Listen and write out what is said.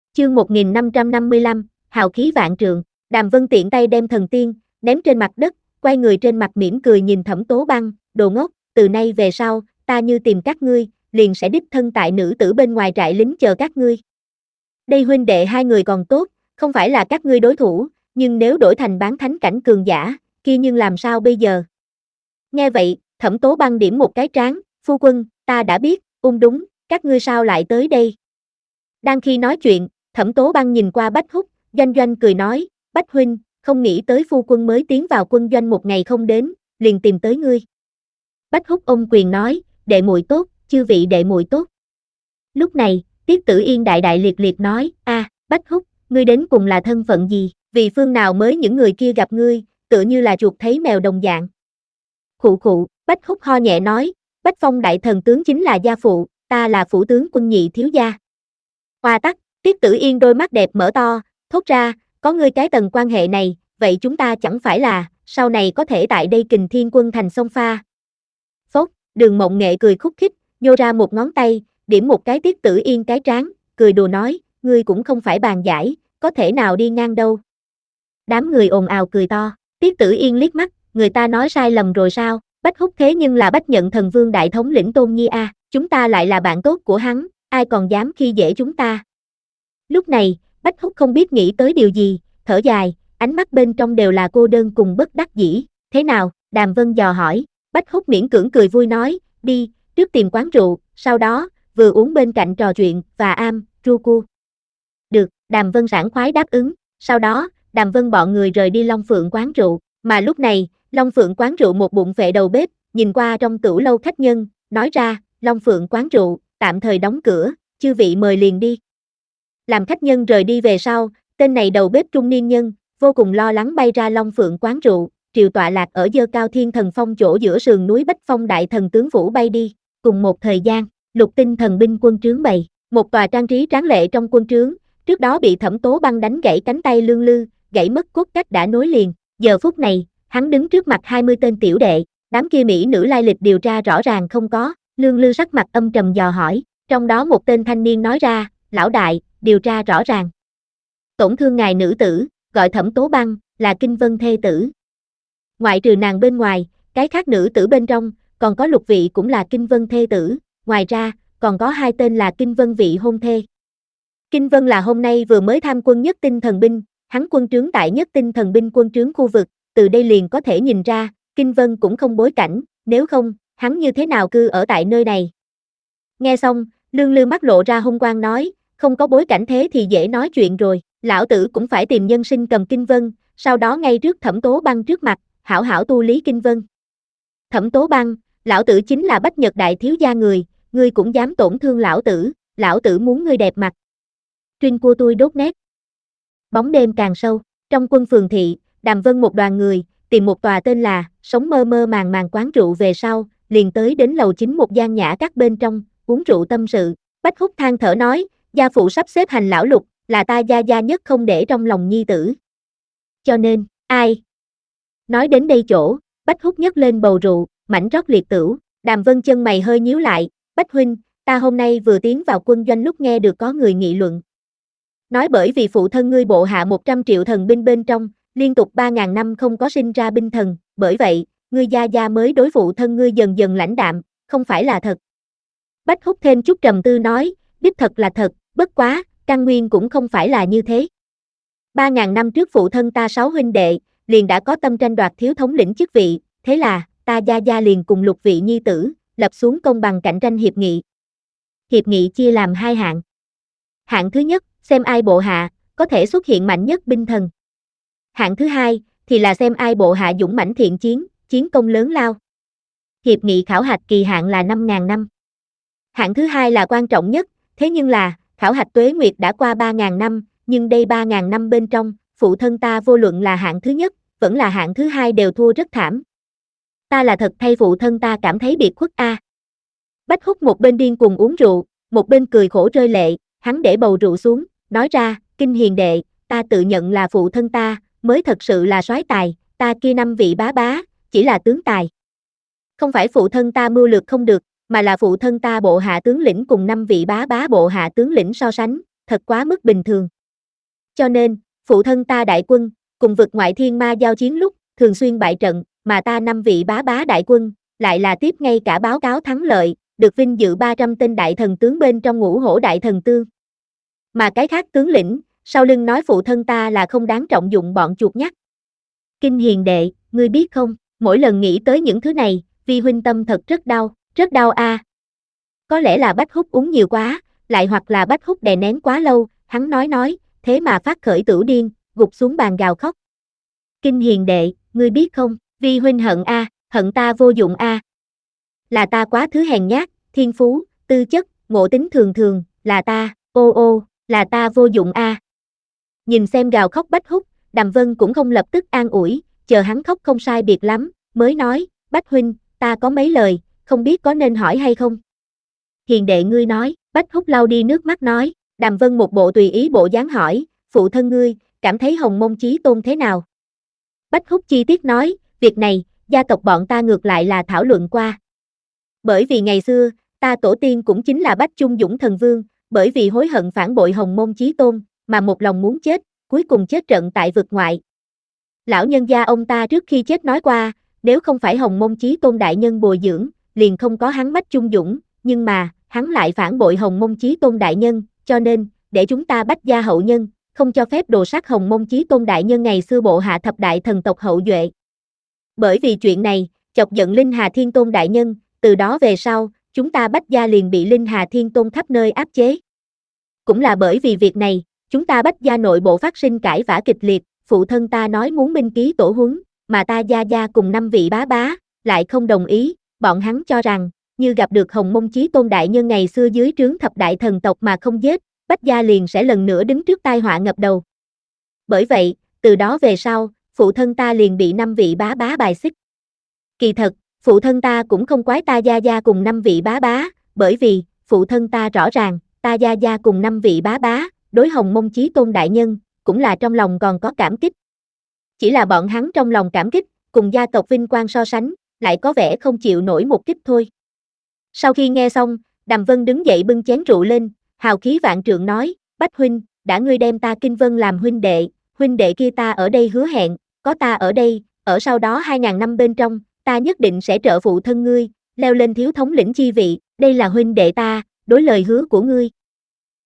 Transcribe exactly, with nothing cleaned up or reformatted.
Chương một nghìn năm trăm năm mươi lăm, hào khí vạn trượng. Đàm Vân tiện tay đem thần tiên ném trên mặt đất, quay người trên mặt mỉm cười nhìn Thẩm Tố Băng, đồ ngốc, từ nay về sau, ta như tìm các ngươi, liền sẽ đích thân tại nữ tử bên ngoài trại lính chờ các ngươi. Đây huynh đệ hai người còn tốt, không phải là các ngươi đối thủ, nhưng nếu đổi thành bán thánh cảnh cường giả, kia nhưng làm sao bây giờ? Nghe vậy, Thẩm Tố Băng điểm một cái trán, phu quân, ta đã biết, ung đúng, các ngươi sao lại tới đây? Đang khi nói chuyện, Thẩm Tố Băng nhìn qua Bách Húc, Doanh Doanh cười nói, Bách huynh, không nghĩ tới phu quân mới tiến vào quân doanh một ngày không đến, liền tìm tới ngươi. Bách Húc ôm quyền nói, đệ muội tốt, chư vị đệ muội tốt. Lúc này, Tiết Tử Yên đại đại liệt liệt nói, a, Bách Húc, ngươi đến cùng là thân phận gì, vì phương nào mới những người kia gặp ngươi, tựa như là chuột thấy mèo đồng dạng. Khụ khụ, Bách Húc ho nhẹ nói, Bách Phong đại thần tướng chính là gia phụ, ta là phủ tướng quân nhị thiếu gia. Hoa tắc, Tiết Tử Yên đôi mắt đẹp mở to, thốt ra, có ngươi cái tầng quan hệ này, vậy chúng ta chẳng phải là, sau này có thể tại đây Kình Thiên Quân thành sông pha. Phốt, Đường Mộng Nghệ cười khúc khích, nhô ra một ngón tay, điểm một cái Tiết Tử Yên cái trán, cười đùa nói, ngươi cũng không phải bàn giải, có thể nào đi ngang đâu. Đám người ồn ào cười to, Tiết Tử Yên liếc mắt, người ta nói sai lầm rồi sao, Bách Húc thế nhưng là Bách Nhận Thần Vương đại thống lĩnh Tôn Nhi a, chúng ta lại là bạn tốt của hắn, ai còn dám khi dễ chúng ta. Lúc này, Bách Húc không biết nghĩ tới điều gì, thở dài, ánh mắt bên trong đều là cô đơn cùng bất đắc dĩ, thế nào, Đàm Vân dò hỏi, Bách Húc miễn cưỡng cười vui nói, đi, trước tìm quán rượu, sau đó, vừa uống bên cạnh trò chuyện, và am, ru cu. Được, Đàm Vân sảng khoái đáp ứng, sau đó, Đàm Vân bọn người rời đi Long Phượng quán rượu, mà lúc này, Long Phượng quán rượu một bụng vệ đầu bếp, nhìn qua trong tửu lâu khách nhân, nói ra, Long Phượng quán rượu, tạm thời đóng cửa, chư vị mời liền đi. Làm khách nhân rời đi về sau, tên này đầu bếp trung niên nhân, vô cùng lo lắng bay ra Long Phượng quán rượu, triều tọa lạc ở dơ cao thiên thần phong chỗ giữa sườn núi Bách Phong đại thần tướng phủ bay đi, cùng một thời gian, lục tinh thần binh quân trướng bày, một tòa trang trí tráng lệ trong quân trướng, trước đó bị Thẩm Tố Băng đánh gãy cánh tay lương lư, gãy mất cốt cách đã nối liền, giờ phút này, hắn đứng trước mặt hai mươi tên tiểu đệ, đám kia mỹ nữ lai lịch điều tra rõ ràng không có, lương lư sắc mặt âm trầm dò hỏi, trong đó một tên thanh niên nói ra, lão đại, điều tra rõ ràng. Tổn thương ngài nữ tử, gọi Thẩm Tố Băng, là Kinh Vân thê tử. Ngoại trừ nàng bên ngoài, cái khác nữ tử bên trong, còn có lục vị cũng là Kinh Vân thê tử, ngoài ra, còn có hai tên là Kinh Vân vị hôn thê. Kinh Vân là hôm nay vừa mới tham quân nhất tinh thần binh, hắn quân trướng tại nhất tinh thần binh quân trướng khu vực, từ đây liền có thể nhìn ra, Kinh Vân cũng không bối cảnh, nếu không, hắn như thế nào cư ở tại nơi này. Nghe xong, lương lư mắt lộ ra hung quang nói, không có bối cảnh thế thì dễ nói chuyện rồi, lão tử cũng phải tìm nhân sinh cầm Kinh Vân, sau đó ngay trước Thẩm Tố Băng trước mặt, hảo hảo tu lý Kinh Vân. Thẩm Tố Băng, lão tử chính là Bách Nhật đại thiếu gia người, ngươi cũng dám tổn thương lão tử, lão tử muốn ngươi đẹp mặt. Trinh của tôi đốt nét. Bóng đêm càng sâu, trong quân phường thị, Đàm Vân một đoàn người, tìm một tòa tên là, sống mơ mơ màng màng quán rượu về sau, liền tới đến lầu chính một gian nhã các bên trong, uống rượu tâm sự. Bách Húc than thở nói, gia phụ sắp xếp hành lão lục, là ta gia gia nhất không để trong lòng nhi tử. Cho nên, ai? Nói đến đây chỗ, Bách Húc nhấc lên bầu rượu, mảnh rót liệt tửu, Đàm Vân chân mày hơi nhíu lại, Bách huynh, ta hôm nay vừa tiến vào quân doanh lúc nghe được có người nghị luận. Nói bởi vì phụ thân ngươi bộ hạ một trăm triệu thần binh bên trong, liên tục ba ngàn năm không có sinh ra binh thần, bởi vậy, ngươi gia gia mới đối phụ thân ngươi dần dần lãnh đạm, không phải là thật. Bách Húc thêm chút trầm tư nói, đích thật là thật, bất quá, căn nguyên cũng không phải là như thế. Ba ngàn năm trước phụ thân ta sáu huynh đệ, liền đã có tâm tranh đoạt thiếu thống lĩnh chức vị, thế là, ta gia gia liền cùng lục vị nhi tử, lập xuống công bằng cạnh tranh hiệp nghị. Hiệp nghị chia làm hai hạng. Hạng thứ nhất, xem ai bộ hạ, có thể xuất hiện mạnh nhất binh thần. Hạng thứ hai, thì là xem ai bộ hạ dũng mãnh thiện chiến, chiến công lớn lao. Hiệp nghị khảo hạch kỳ hạn là năm ngàn năm. Hạng thứ hai là quan trọng nhất, thế nhưng là, khảo hạch tuế nguyệt đã qua ba ngàn năm, nhưng đây ba ngàn năm bên trong, phụ thân ta vô luận là hạng thứ nhất, vẫn là hạng thứ hai đều thua rất thảm. Ta là thật thay phụ thân ta cảm thấy biệt khuất a. À. Bách Húc một bên điên cuồng uống rượu, một bên cười khổ rơi lệ, hắn để bầu rượu xuống, nói ra, Kinh hiền đệ, ta tự nhận là phụ thân ta, mới thật sự là soái tài, ta kia năm vị bá bá, chỉ là tướng tài. Không phải phụ thân ta mưu lược không được, mà là phụ thân ta bộ hạ tướng lĩnh cùng năm vị bá bá bộ hạ tướng lĩnh so sánh, thật quá mức bình thường. Cho nên, phụ thân ta đại quân, cùng vực ngoại thiên ma giao chiến lúc, thường xuyên bại trận, mà ta năm vị bá bá đại quân, lại là tiếp ngay cả báo cáo thắng lợi, được vinh dự ba trăm tên đại thần tướng bên trong ngũ hổ đại thần tương. Mà cái khác tướng lĩnh, sau lưng nói phụ thân ta là không đáng trọng dụng bọn chuột nhắt. Kinh hiền đệ, ngươi biết không, mỗi lần nghĩ tới những thứ này, vi huynh tâm thật rất đau, rất đau a. À. Có lẽ là Bách Húc uống nhiều quá, lại hoặc là Bách Húc đè nén quá lâu, hắn nói nói, thế mà phát khởi tửu điên, gục xuống bàn gào khóc. Kinh hiền đệ, ngươi biết không, vi huynh hận a, à, hận ta vô dụng a. À. Là ta quá thứ hèn nhát, thiên phú, tư chất, ngộ tính thường thường, là ta, ô ô, là ta vô dụng a. À. Nhìn xem gào khóc Bách Húc, Đàm Vân cũng không lập tức an ủi, chờ hắn khóc không sai biệt lắm, mới nói, Bách huynh, ta có mấy lời, không biết có nên hỏi hay không. Hiền đệ ngươi nói, Bách Húc lau đi nước mắt nói, Đàm Vân một bộ tùy ý bộ dáng hỏi, phụ thân ngươi, cảm thấy Hồng Mông Chí Tôn thế nào? Bách Húc chi tiết nói, việc này, gia tộc bọn ta ngược lại là thảo luận qua. Bởi vì ngày xưa, ta tổ tiên cũng chính là Bách Trung Dũng Thần Vương, bởi vì hối hận phản bội Hồng Mông Chí Tôn, mà một lòng muốn chết, cuối cùng chết trận tại vực ngoại. Lão nhân gia ông ta trước khi chết nói qua, nếu không phải Hồng Mông Chí Tôn đại nhân bồi dưỡng, liền không có hắn Bách Trung Dũng, nhưng mà, hắn lại phản bội Hồng Mông Chí Tôn đại nhân, cho nên, để chúng ta Bách gia hậu nhân, không cho phép đồ sát Hồng Mông Chí Tôn đại nhân ngày xưa bộ hạ thập đại thần tộc hậu duệ. Bởi vì chuyện này, chọc giận Linh Hà Thiên Tôn đại nhân, từ đó về sau, chúng ta Bách gia liền bị Linh Hà Thiên Tôn khắp nơi áp chế. Cũng là bởi vì việc này, chúng ta Bách gia nội bộ phát sinh cãi vã kịch liệt, phụ thân ta nói muốn minh ký tổ huấn, mà ta gia gia cùng năm vị bá bá, lại không đồng ý, bọn hắn cho rằng, như gặp được Hồng Mông Chí Tôn đại nhân ngày xưa dưới trướng thập đại thần tộc mà không giết, Bách gia liền sẽ lần nữa đứng trước tai họa ngập đầu. Bởi vậy, từ đó về sau, phụ thân ta liền bị năm vị bá bá bài xích. Kỳ thật, phụ thân ta cũng không quái ta gia gia cùng năm vị bá bá, bởi vì, phụ thân ta rõ ràng, ta gia gia cùng năm vị bá bá, đối Hồng Mông Chí Tôn đại nhân, cũng là trong lòng còn có cảm kích. Chỉ là bọn hắn trong lòng cảm kích, cùng gia tộc vinh quang so sánh, lại có vẻ không chịu nổi một kích thôi. Sau khi nghe xong, Đàm Vân đứng dậy bưng chén rượu lên, hào khí vạn trượng nói, Bách huynh, đã ngươi đem ta Kinh Vân làm huynh đệ, huynh đệ kia ta ở đây hứa hẹn, có ta ở đây, ở sau đó hai ngàn năm bên trong, ta nhất định sẽ trợ phụ thân ngươi, leo lên thiếu thống lĩnh chi vị, đây là huynh đệ ta, đối lời hứa của ngươi.